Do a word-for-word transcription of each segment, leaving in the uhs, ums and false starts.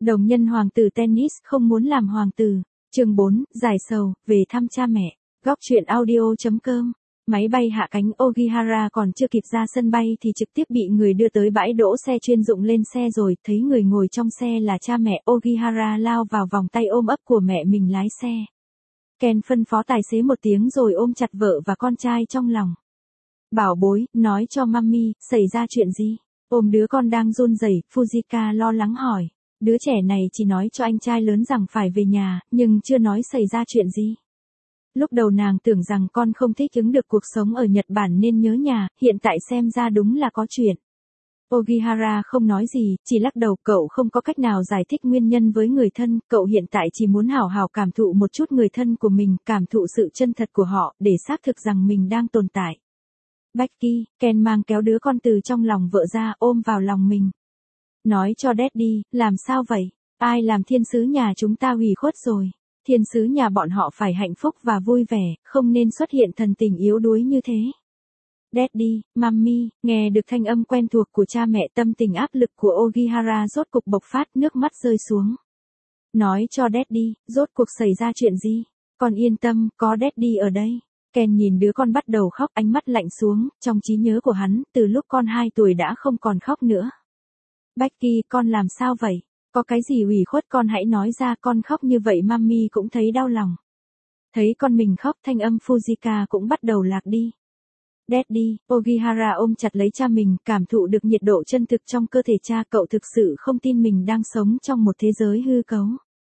Đồng nhân hoàng tử tennis không muốn làm hoàng tử. Chương bốn, giải sầu, về thăm cha mẹ. Góc truyện audio chấm com. Máy bay hạ cánh Ogihara còn chưa kịp ra sân bay thì trực tiếp bị người đưa tới bãi đỗ xe chuyên dụng lên xe rồi, thấy người ngồi trong xe là cha mẹ, Ogihara lao vào vòng tay ôm ấp của mẹ mình lái xe. Ken phân phó tài xế một tiếng rồi ôm chặt vợ và con trai trong lòng. Bảo bối, nói cho mami, xảy ra chuyện gì? Ôm đứa con đang run rẩy, Fujika lo lắng hỏi. Đứa trẻ này chỉ nói cho anh trai lớn rằng phải về nhà, nhưng chưa nói xảy ra chuyện gì. Lúc đầu nàng tưởng rằng con không thích ứng được cuộc sống ở Nhật Bản nên nhớ nhà, hiện tại xem ra đúng là có chuyện. Ogihara không nói gì, chỉ lắc đầu, cậu không có cách nào giải thích nguyên nhân với người thân, cậu hiện tại chỉ muốn hào hào cảm thụ một chút người thân của mình, cảm thụ sự chân thật của họ, để xác thực rằng mình đang tồn tại. Becky, Ken mang kéo đứa con từ trong lòng vợ ra, ôm vào lòng mình. Nói cho Daddy, làm sao vậy? Ai làm thiên sứ nhà chúng ta hủy khuất rồi? Thiên sứ nhà bọn họ phải hạnh phúc và vui vẻ, không nên xuất hiện thần tình yếu đuối như thế. Daddy, Mummy, nghe được thanh âm quen thuộc của cha mẹ, tâm tình áp lực của Ogihara rốt cục bộc phát, nước mắt rơi xuống. Nói cho Daddy, rốt cuộc xảy ra chuyện gì? Con yên tâm, có Daddy ở đây. Ken nhìn đứa con bắt đầu khóc, ánh mắt lạnh xuống, trong trí nhớ của hắn, từ lúc con hai tuổi đã không còn khóc nữa. Becky, con làm sao vậy? Có cái gì ủy khuất con hãy nói ra, con khóc như vậy mami cũng thấy đau lòng. Thấy con mình khóc, thanh âm Fujika cũng bắt đầu lạc đi. Daddy, Ogihara ôm chặt lấy cha mình, cảm thụ được nhiệt độ chân thực trong cơ thể cha, cậu thực sự không tin mình đang sống trong một thế giới hư cấu.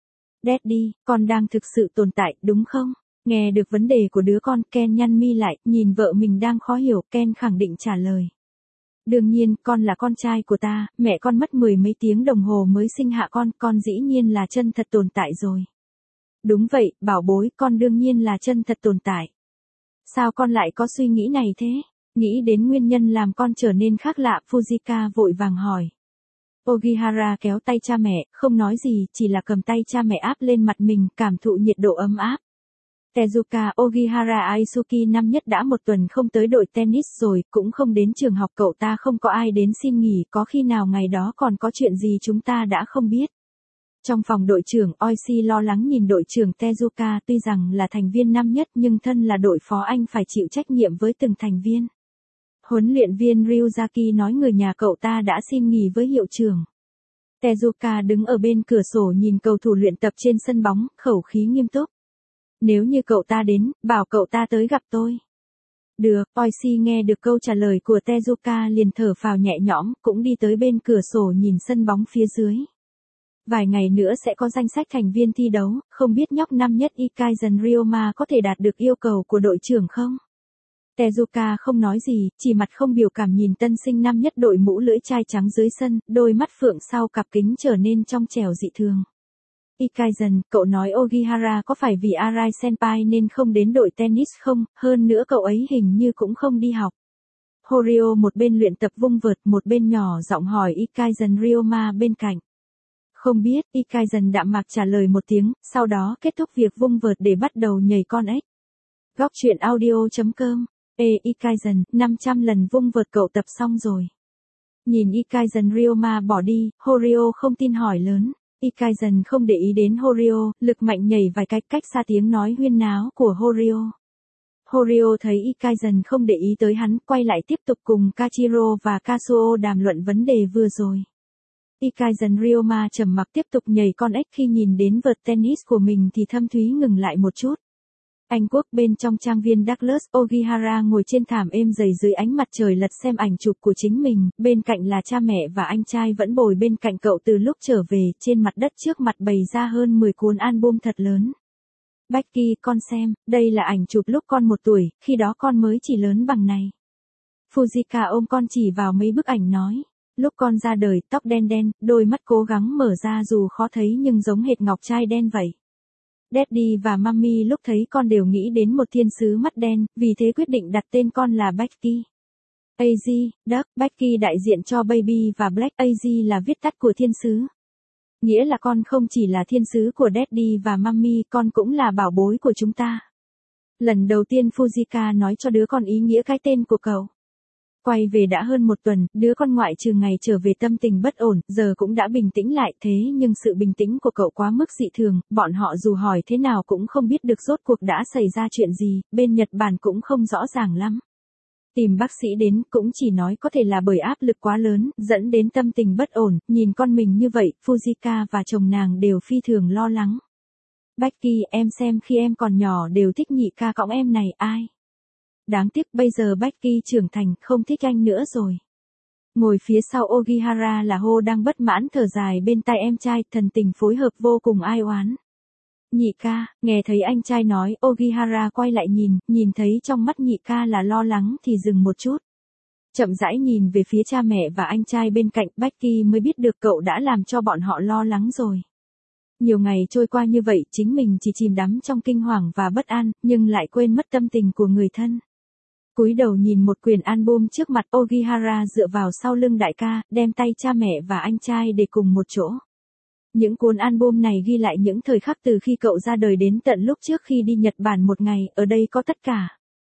Daddy, con đang thực sự tồn tại, đúng không? Nghe được vấn đề của đứa con, Ken nhăn mi lại, nhìn vợ mình đang khó hiểu, Ken khẳng định trả lời. Đương nhiên, con là con trai của ta, mẹ con mất mười mấy tiếng đồng hồ mới sinh hạ con, con dĩ nhiên là chân thật tồn tại rồi. Đúng vậy, bảo bối, con đương nhiên là chân thật tồn tại. Sao con lại có suy nghĩ này thế? Nghĩ đến nguyên nhân làm con trở nên khác lạ, Fujika vội vàng hỏi. Ogihara kéo tay cha mẹ, không nói gì, chỉ là cầm tay cha mẹ áp lên mặt mình, cảm thụ nhiệt độ ấm áp. Tezuka Ogihara Aisuki năm nhất đã một tuần không tới đội tennis rồi, cũng không đến trường học, cậu ta không có ai đến xin nghỉ, có khi nào ngày đó còn có chuyện gì chúng ta đã không biết. Trong phòng đội trưởng, Oishi lo lắng nhìn đội trưởng Tezuka, tuy rằng là thành viên năm nhất nhưng thân là đội phó anh phải chịu trách nhiệm với từng thành viên. Huấn luyện viên Ryuzaki nói người nhà cậu ta đã xin nghỉ với hiệu trưởng. Tezuka đứng ở bên cửa sổ nhìn cầu thủ luyện tập trên sân bóng, khẩu khí nghiêm túc. Nếu như cậu ta đến, bảo cậu ta tới gặp tôi. Được, Oishi nghe được câu trả lời của Tezuka liền thở phào nhẹ nhõm, cũng đi tới bên cửa sổ nhìn sân bóng phía dưới. Vài ngày nữa sẽ có danh sách thành viên thi đấu, không biết nhóc năm nhất Ikaisen Ryoma có thể đạt được yêu cầu của đội trưởng không? Tezuka không nói gì, chỉ mặt không biểu cảm nhìn tân sinh năm nhất đội mũ lưỡi chai trắng dưới sân, đôi mắt phượng sau cặp kính trở nên trong trẻo dị thường. Ikaisen, cậu nói Ogihara có phải vì Arai Senpai nên không đến đội tennis không, hơn nữa cậu ấy hình như cũng không đi học. Horio một bên luyện tập vung vợt một bên nhỏ giọng hỏi Ikaisen Ryoma bên cạnh. Không biết, Ikaisen đạm mạc trả lời một tiếng, sau đó kết thúc việc vung vợt để bắt đầu nhảy con ếch. Góc truyện audio chấm com. Ê Ikaisen, năm trăm lần vung vợt cậu tập xong rồi. Nhìn Ikaisen Ryoma bỏ đi, Horio không tin hỏi lớn. Ikaisen không để ý đến Horio, lực mạnh nhảy vài cách cách xa tiếng nói huyên náo của Horio. Horio thấy Ikaisen không để ý tới hắn, quay lại tiếp tục cùng Kachiro và Kazuo đàm luận vấn đề vừa rồi. Ikaisen Ryoma trầm mặc tiếp tục nhảy con ếch, khi nhìn đến vợt tennis của mình thì thâm thúy ngừng lại một chút. Anh quốc bên trong trang viên Douglas, Ogihara ngồi trên thảm êm dày dưới ánh mặt trời lật xem ảnh chụp của chính mình, bên cạnh là cha mẹ và anh trai vẫn bồi bên cạnh cậu từ lúc trở về, trên mặt đất trước mặt bày ra hơn mười cuốn album thật lớn. Becky, con xem, đây là ảnh chụp lúc con một tuổi, khi đó con mới chỉ lớn bằng này. Fujika ôm con chỉ vào mấy bức ảnh nói. Lúc con ra đời, tóc đen đen, đôi mắt cố gắng mở ra dù khó thấy nhưng giống hệt ngọc trai đen vậy. Daddy và Mummy lúc thấy con đều nghĩ đến một thiên sứ mắt đen, vì thế quyết định đặt tên con là Becky. a giê, Duck, Becky đại diện cho Baby và Black, a giê là viết tắt của thiên sứ. Nghĩa là con không chỉ là thiên sứ của Daddy và Mummy, con cũng là bảo bối của chúng ta. Lần đầu tiên Fujika nói cho đứa con ý nghĩa cái tên của cậu. Quay về đã hơn một tuần, đứa con ngoại trừ ngày trở về tâm tình bất ổn, giờ cũng đã bình tĩnh lại thế nhưng sự bình tĩnh của cậu quá mức dị thường, bọn họ dù hỏi thế nào cũng không biết được rốt cuộc đã xảy ra chuyện gì, bên Nhật Bản cũng không rõ ràng lắm. Tìm bác sĩ đến cũng chỉ nói có thể là bởi áp lực quá lớn, dẫn đến tâm tình bất ổn, nhìn con mình như vậy, Fujika và chồng nàng đều phi thường lo lắng. Becky, em xem khi em còn nhỏ đều thích nhị ca cõng em này, ai? Đáng tiếc bây giờ Becky trưởng thành, không thích anh nữa rồi. Ngồi phía sau Ogihara là Ho đang bất mãn thở dài bên tai em trai, thần tình phối hợp vô cùng ai oán. Nhị ca, nghe thấy anh trai nói, Ogihara quay lại nhìn, nhìn thấy trong mắt nhị ca là lo lắng thì dừng một chút. Chậm rãi nhìn về phía cha mẹ và anh trai bên cạnh, Becky mới biết được cậu đã làm cho bọn họ lo lắng rồi. Nhiều ngày trôi qua như vậy, chính mình chỉ chìm đắm trong kinh hoàng và bất an, nhưng lại quên mất tâm tình của người thân. Cúi đầu nhìn một quyển album trước mặt, Ogihara dựa vào sau lưng đại ca, đem tay cha mẹ và anh trai để cùng một chỗ. Những cuốn album này ghi lại những thời khắc từ khi cậu ra đời đến tận lúc trước khi đi Nhật Bản một ngày, ở đây có tất cả.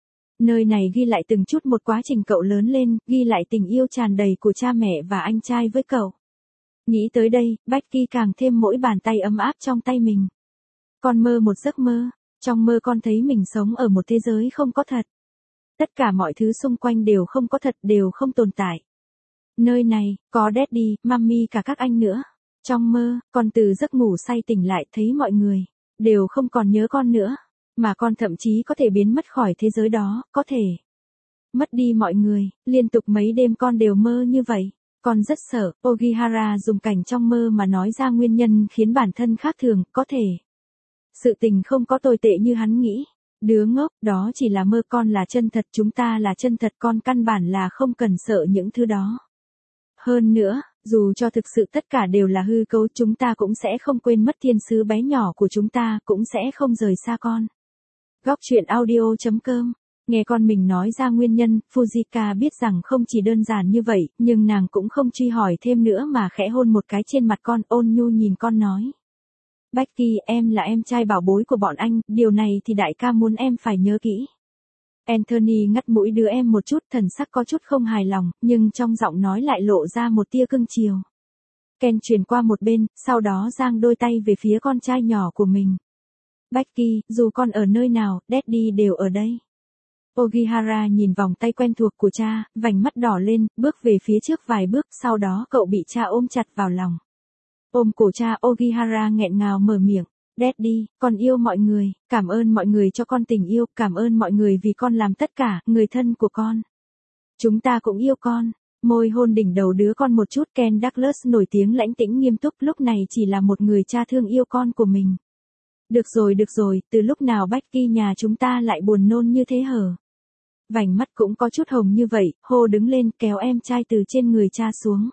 Nơi này ghi lại từng chút một quá trình cậu lớn lên, ghi lại tình yêu tràn đầy của cha mẹ và anh trai với cậu. Nghĩ tới đây, Becky càng thêm mỗi bàn tay ấm áp trong tay mình. Con mơ một giấc mơ, trong mơ con thấy mình sống ở một thế giới không có thật. Tất cả mọi thứ xung quanh đều không có thật, đều không tồn tại. Nơi này, có Daddy, Mommy cả các anh nữa. Trong mơ, con từ giấc ngủ say tỉnh lại thấy mọi người đều không còn nhớ con nữa, mà con thậm chí có thể biến mất khỏi thế giới đó, có thể mất đi mọi người, liên tục mấy đêm con đều mơ như vậy. Con rất sợ. Ogihara dùng cảnh trong mơ mà nói ra nguyên nhân khiến bản thân khác thường, có thể sự tình không có tồi tệ như hắn nghĩ. Đứa ngốc, đó chỉ là mơ, con là chân thật, chúng ta là chân thật, con căn bản là không cần sợ những thứ đó. Hơn nữa, dù cho thực sự tất cả đều là hư cấu, chúng ta cũng sẽ không quên mất thiên sứ bé nhỏ của chúng ta, cũng sẽ không rời xa con. Góc truyện audio chấm com. Nghe con mình nói ra nguyên nhân, Fujika biết rằng không chỉ đơn giản như vậy, nhưng nàng cũng không truy hỏi thêm nữa mà khẽ hôn một cái trên mặt con, ôn nhu nhìn con nói. Becky, em là em trai bảo bối của bọn anh, điều này thì đại ca muốn em phải nhớ kỹ. Anthony ngắt mũi đứa em một chút, thần sắc có chút không hài lòng, nhưng trong giọng nói lại lộ ra một tia cưng chiều. Ken chuyển qua một bên, sau đó giang đôi tay về phía con trai nhỏ của mình. Becky, dù con ở nơi nào, Daddy đều ở đây. Ogihara nhìn vòng tay quen thuộc của cha, vành mắt đỏ lên, bước về phía trước vài bước, sau đó cậu bị cha ôm chặt vào lòng. Ôm cổ cha, Ogihara nghẹn ngào mở miệng. Daddy, con yêu mọi người, cảm ơn mọi người cho con tình yêu, cảm ơn mọi người vì con làm tất cả, người thân của con. Chúng ta cũng yêu con. Môi hôn đỉnh đầu đứa con một chút, Ken Douglas nổi tiếng lãnh tĩnh nghiêm túc, lúc này chỉ là một người cha thương yêu con của mình. Được rồi được rồi, từ lúc nào Becky nhà chúng ta lại buồn nôn như thế hở? Vành mắt cũng có chút hồng như vậy, Hô đứng lên kéo em trai từ trên người cha xuống.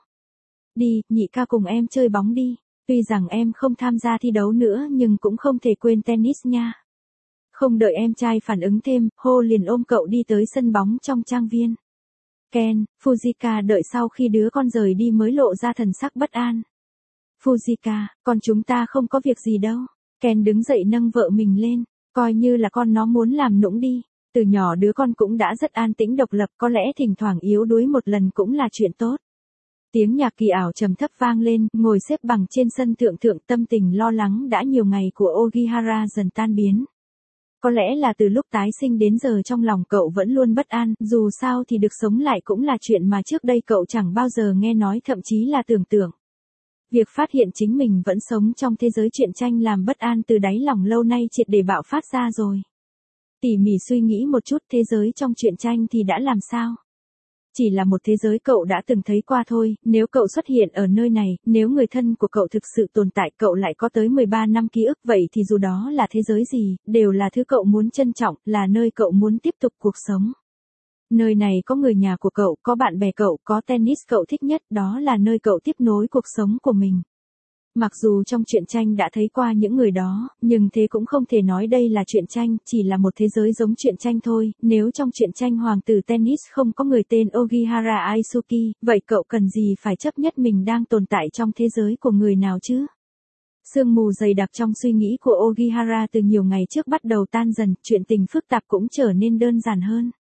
Đi, nhị ca cùng em chơi bóng đi. Tuy rằng em không tham gia thi đấu nữa nhưng cũng không thể quên tennis nha. Không đợi em trai phản ứng thêm, Hô liền ôm cậu đi tới sân bóng trong trang viên. Ken, Fujika đợi sau khi đứa con rời đi mới lộ ra thần sắc bất an. Fujika, con chúng ta không có việc gì đâu. Ken đứng dậy nâng vợ mình lên, coi như là con nó muốn làm nũng đi. Từ nhỏ đứa con cũng đã rất an tĩnh độc lập, có lẽ thỉnh thoảng yếu đuối một lần cũng là chuyện tốt. Tiếng nhạc kỳ ảo trầm thấp vang lên, ngồi xếp bằng trên sân thượng thượng, tâm tình lo lắng đã nhiều ngày của Ogihara dần tan biến. Có lẽ là từ lúc tái sinh đến giờ trong lòng cậu vẫn luôn bất an, dù sao thì được sống lại cũng là chuyện mà trước đây cậu chẳng bao giờ nghe nói, thậm chí là tưởng tượng. Việc phát hiện chính mình vẫn sống trong thế giới truyện tranh làm bất an từ đáy lòng lâu nay triệt để bạo phát ra rồi. Tỉ mỉ suy nghĩ một chút, thế giới trong truyện tranh thì đã làm sao? Chỉ là một thế giới cậu đã từng thấy qua thôi, nếu cậu xuất hiện ở nơi này, nếu người thân của cậu thực sự tồn tại, cậu lại có tới mười ba năm ký ức, vậy thì dù đó là thế giới gì, đều là thứ cậu muốn trân trọng, là nơi cậu muốn tiếp tục cuộc sống. Nơi này có người nhà của cậu, có bạn bè cậu, có tennis cậu thích nhất, đó là nơi cậu tiếp nối cuộc sống của mình. Mặc dù trong truyện tranh đã thấy qua những người đó, nhưng thế cũng không thể nói đây là truyện tranh, chỉ là một thế giới giống truyện tranh thôi. Nếu trong truyện tranh hoàng tử tennis không có người tên Ogihara Aisuki, vậy cậu cần gì phải chấp nhất mình đang tồn tại trong thế giới của người nào chứ? Sương mù dày đặc trong suy nghĩ của Ogihara từ nhiều ngày trước bắt đầu tan dần, chuyện tình phức tạp cũng trở nên đơn giản hơn.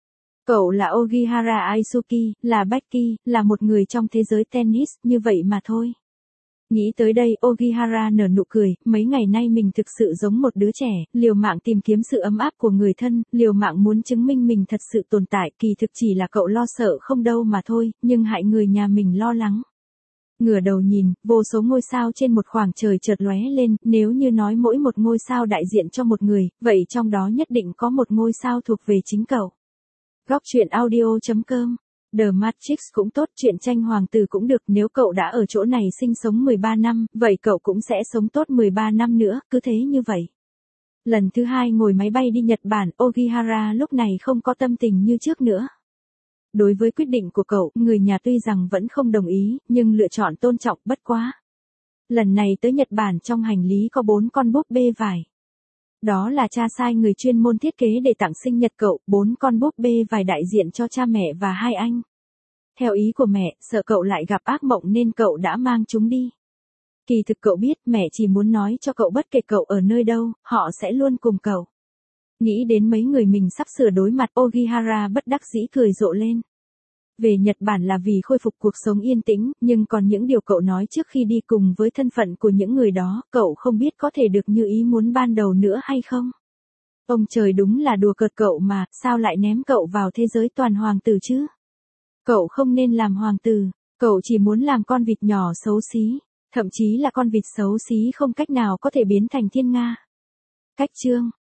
Cậu là Ogihara Aisuki, là Becky, là một người trong thế giới tennis, như vậy mà thôi. Nghĩ tới đây Ogihara nở nụ cười, mấy ngày nay mình thực sự giống một đứa trẻ, liều mạng tìm kiếm sự ấm áp của người thân, liều mạng muốn chứng minh mình thật sự tồn tại, kỳ thực chỉ là cậu lo sợ không đâu mà thôi, nhưng hại người nhà mình lo lắng. Ngửa đầu nhìn, vô số ngôi sao trên một khoảng trời chợt lóe lên, nếu như nói mỗi một ngôi sao đại diện cho một người, vậy trong đó nhất định có một ngôi sao thuộc về chính cậu. Góc truyện audio chấm com. The Matrix cũng tốt, truyện tranh hoàng tử cũng được, nếu cậu đã ở chỗ này sinh sống mười ba năm, vậy cậu cũng sẽ sống tốt mười ba năm nữa, cứ thế như vậy. Lần thứ hai ngồi máy bay đi Nhật Bản, Ogihara lúc này không có tâm tình như trước nữa. Đối với quyết định của cậu, người nhà tuy rằng vẫn không đồng ý, nhưng lựa chọn tôn trọng, bất quá. Lần này tới Nhật Bản trong hành lý có bốn con búp bê vải. Đó là cha sai người chuyên môn thiết kế để tặng sinh nhật cậu, bốn con búp bê vải đại diện cho cha mẹ và hai anh. Theo ý của mẹ, sợ cậu lại gặp ác mộng nên cậu đã mang chúng đi. Kỳ thực cậu biết mẹ chỉ muốn nói cho cậu bất kể cậu ở nơi đâu, họ sẽ luôn cùng cậu. Nghĩ đến mấy người mình sắp sửa đối mặt, Ogihara bất đắc dĩ cười rộ lên. Về Nhật Bản là vì khôi phục cuộc sống yên tĩnh, nhưng còn những điều cậu nói trước khi đi cùng với thân phận của những người đó, cậu không biết có thể được như ý muốn ban đầu nữa hay không. Ông trời đúng là đùa cợt cậu mà, sao lại ném cậu vào thế giới toàn hoàng tử chứ? Cậu không nên làm hoàng tử, cậu chỉ muốn làm con vịt nhỏ xấu xí, thậm chí là con vịt xấu xí không cách nào có thể biến thành thiên nga. Cách chương